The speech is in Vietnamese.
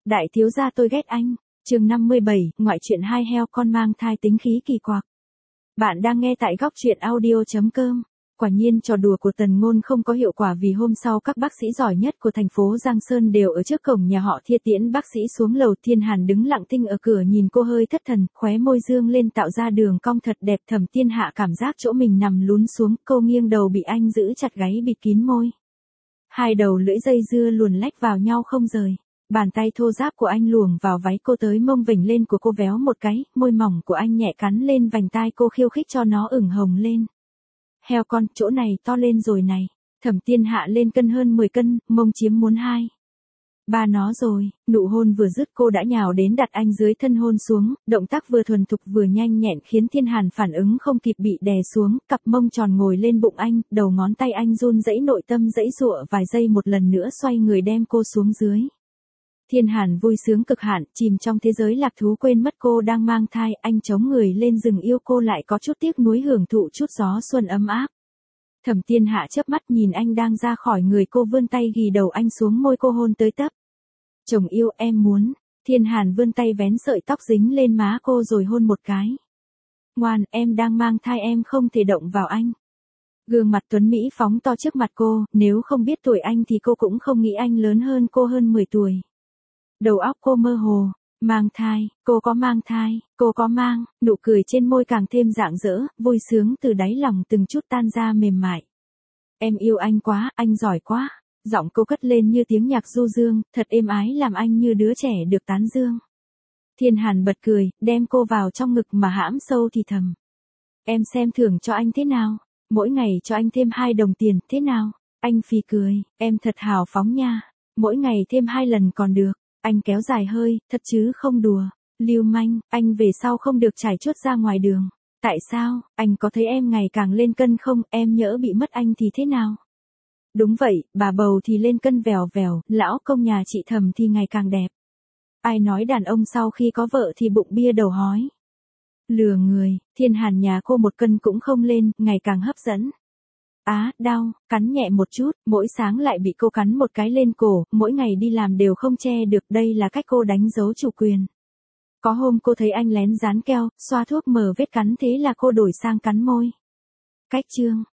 Đại thiếu gia tôi ghét anh. Chương 57, ngoại truyện hai heo con mang thai tính khí kỳ quặc. Bạn đang nghe tại góc truyện audio.com. Quả nhiên trò đùa của Tần Ngôn không có hiệu quả vì hôm sau các bác sĩ giỏi nhất của thành phố Giang Sơn đều ở trước cổng nhà họ Thia tiễn bác sĩ xuống lầu. Thiên Hàn đứng lặng thinh ở cửa nhìn cô hơi thất thần, khóe môi dương lên tạo ra đường cong thật đẹp. Thẩm Thiên Hạ cảm giác chỗ mình nằm lún xuống, cô nghiêng đầu bị anh giữ chặt gáy bịt kín môi. Hai đầu lưỡi dây dưa luồn lách vào nhau không rời. Bàn tay thô ráp của anh luồn vào váy cô tới mông vểnh lên của cô véo một cái, môi mỏng của anh nhẹ cắn lên vành tai cô khiêu khích cho nó ửng hồng lên. Heo con, chỗ này to lên rồi này. Thẩm Thiên Hạ lên cân hơn 10 cân, mông chiếm muốn 2. Ba nó rồi, nụ hôn vừa dứt cô đã nhào đến đặt anh dưới thân hôn xuống, động tác vừa thuần thục vừa nhanh nhẹn khiến Thiên Hàn phản ứng không kịp bị đè xuống, cặp mông tròn ngồi lên bụng anh, đầu ngón tay anh run rẩy nội tâm giãy giụa vài giây một lần nữa xoay người đem cô xuống dưới. Thiên Hàn vui sướng cực hạn, chìm trong thế giới lạc thú quên mất cô đang mang thai, anh chống người lên giường yêu cô lại có chút tiếc nuối hưởng thụ chút gió xuân ấm áp. Thẩm Thiên Hạ chớp mắt nhìn anh đang ra khỏi người cô vươn tay ghì đầu anh xuống môi cô hôn tới tấp. Chồng yêu em muốn, Thiên Hàn vươn tay vén sợi tóc dính lên má cô rồi hôn một cái. Ngoan, em đang mang thai em không thể động vào anh. Gương mặt tuấn Mỹ phóng to trước mặt cô, nếu không biết tuổi anh thì cô cũng không nghĩ anh lớn hơn cô hơn 10 tuổi. Đầu óc cô mơ hồ, mang thai, cô có mang thai, cô có mang, nụ cười trên môi càng thêm rạng rỡ, vui sướng từ đáy lòng từng chút tan ra mềm mại. Em yêu anh quá, anh giỏi quá, giọng cô cất lên như tiếng nhạc du dương, thật êm ái làm anh như đứa trẻ được tán dương. Thiên Hàn bật cười, đem cô vào trong ngực mà hãm sâu thì thầm. Em xem thưởng cho anh thế nào, mỗi ngày cho anh thêm 2 đồng tiền, thế nào? Anh phì cười, em thật hào phóng nha, mỗi ngày thêm 2 lần còn được. Anh kéo dài hơi, thật chứ không đùa. Lưu manh, anh về sau không được trải chuốt ra ngoài đường. Tại sao, anh có thấy em ngày càng lên cân không, em nhỡ bị mất anh thì thế nào? Đúng vậy, bà bầu thì lên cân vèo vèo, lão công nhà chị Thầm thì ngày càng đẹp. Ai nói đàn ông sau khi có vợ thì bụng bia đầu hói. Lừa người, Thiên Hàn nhà cô 1 cân cũng không lên, ngày càng hấp dẫn. Á, đau, cắn nhẹ một chút, mỗi sáng lại bị cô cắn một cái lên cổ, mỗi ngày đi làm đều không che được, đây là cách cô đánh dấu chủ quyền. Có hôm cô thấy anh lén dán keo, xoa thuốc mờ vết cắn thế là cô đổi sang cắn môi. Cách chương,